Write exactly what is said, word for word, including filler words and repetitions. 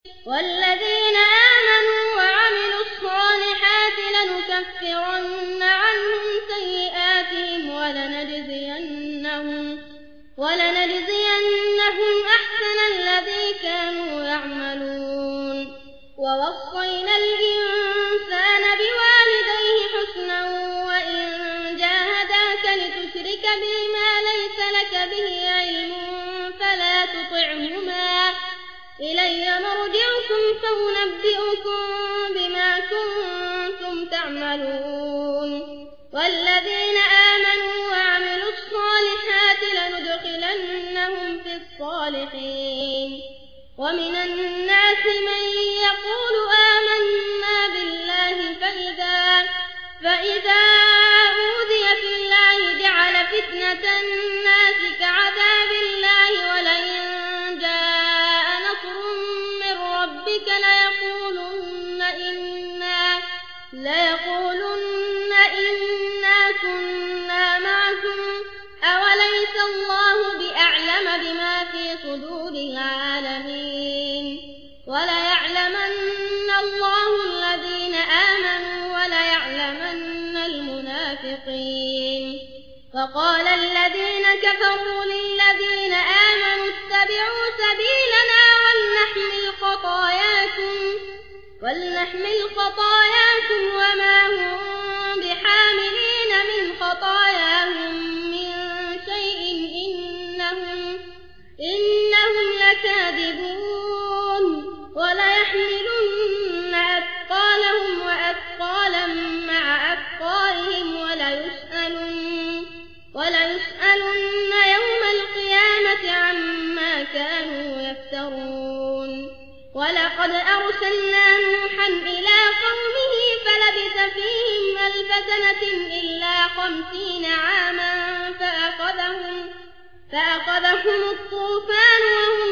والذين آمنوا وعملوا الصالحات لنكفرن عنهم سيئاتهم ولنجزينهم, ولنجزينهم أحسن الذي كانوا يعملون. ووصينا الإنسان بوالديه حسنا وإن جاهداك لتشرك بي ما ليس لك به علم فلا تطعهما إلي مرجعكم فأنبئكم بما كنتم تعملون. والذين آمنوا وعملوا الصالحات لندخلنهم في الصالحين. ومن الناس من يقول آمنا بالله فإذا, فإذا أوذي في الله جعل فتنة الناس كعذاب الله ولئن جاء نصر من ربك ليقولن إنا, ليقولن إنا كنا معكم أوليس الله بأعلم بما في صدور العالمين. وليعلمن الله الذين آمنوا وليعلمن المنافقين. وقال الذين كفروا للذين آمنوا اتبعوا سبيلنا ولنحمل خطاياكم, ولنحمل خطاياكم وما هم بحاملين من خطاياهم من شيء إنهم, إنهم لكاذبون. وليحملن أثقالهم وأثقالا مع أثقالهم وليسألن, وليسألن يوم القيامة عما كانوا يفترون. ولقد أرسلنا نوحا إلى قومه فلبث فيهم ألف سنة إلا خمسين عاما فأخذهم, فأخذهم الطوفان وهم